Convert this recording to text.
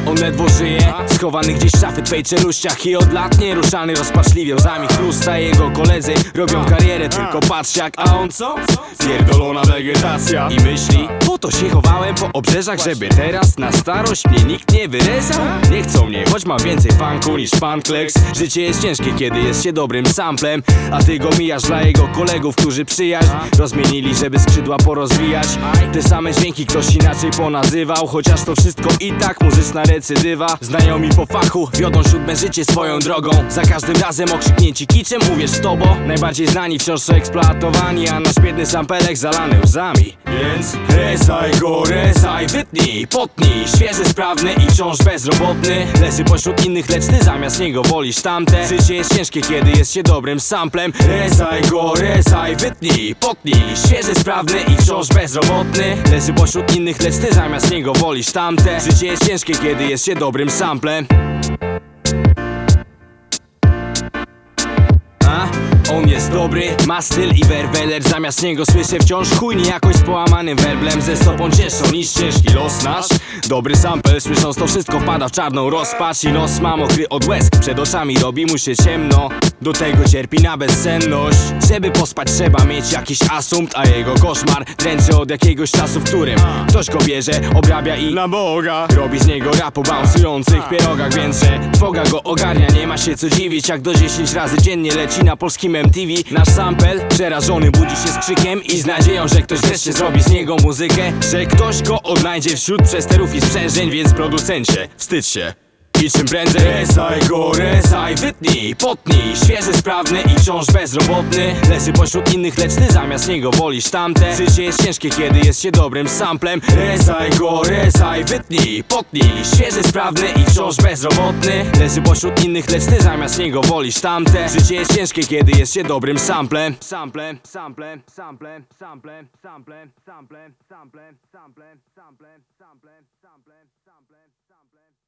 On ledwo żyje, schowany gdzieś w szafy twej czeluściach i od lat nieruszany rozpaczliwie łzami chrusta. Jego koledzy robią karierę, tylko patrz jak, a on co? Pierdolona wegetacja. I myśli, po to się chowałem po obrzeżach, żeby teraz na starość mnie nikt nie wyrezał. Nie chcą mnie, choć ma więcej funku niż pan Kleks. Życie jest ciężkie, kiedy jest się dobrym samplem, a ty go mijasz dla jego kolegów, którzy przyjaźń rozmienili, żeby skrzydła porozwijać. Te same dźwięki ktoś inaczej ponazywał, chociaż to wszystko i tak muzyczna recydywa. Znajomi po fachu wiodą siódme życie swoją drogą. Za każdym razem okrzyknięci kiczem, uwierz w to, bo najbardziej znani wciąż są eksploatowani, a nasz biedny sampelek zalany łzami. Więc rezaj go, rezaj, wytnij, potnij. Świeży, sprawny i wciąż bezrobotny, leży pośród innych, lecz ty zamiast niego wolisz tamte. Życie jest ciężkie, kiedy jest się dobrym samplem. Rezaj go, rezaj, wytnij, potnij. Świeży, sprawny i wciąż bezrobotny, leży pośród innych, lecz ty zamiast niego wolisz tamte. Życie jest ciężkie, kiedy jest się dobrym samplem. On jest dobry, ma styl i werweler. Zamiast niego słyszę wciąż chujnie jakoś z połamanym werblem. Ze stopą cięższą niż ciężki los nasz. Dobry sample, słysząc to wszystko wpada w czarną rozpacz. I nos ma mokry od łez, przed oczami robi mu się ciemno. Do tego cierpi na bezsenność. Żeby pospać trzeba mieć jakiś asumpt, a jego koszmar dręczy od jakiegoś czasu, w którym ktoś go bierze, obrabia i na Boga robi z niego rap o bounsujących pierogach. Więc że trwoga go ogarnia, nie ma się co dziwić, jak do 10 razy dziennie leci na polskim MTV. Nasz sample przerażony budzi się z krzykiem i z nadzieją, że ktoś wreszcie zrobi z niego muzykę, że ktoś go odnajdzie wśród przesterów i sprzężeń. Więc producencie, wstydź się i czym prędzej rezaj go, rezaj, wytnij, potnij. Świeży, sprawny i wciąż bezrobotny, leży pośród innych, lecz ty zamiast niego wolisz tamte. Życie jest ciężkie, kiedy jest się dobrym samplem. Rezaj go, rezaj, wytnij, potnij. Świeży, sprawny i wciąż bezrobotny, leży pośród innych, lecz ty zamiast niego wolisz tamte. Życie jest ciężkie, kiedy jest się dobrym samplem. Samplem, samplem, samplem, samplem, samplem, samplem, samplem, samplem, samplem, samplem, samplem, samplem, samplem.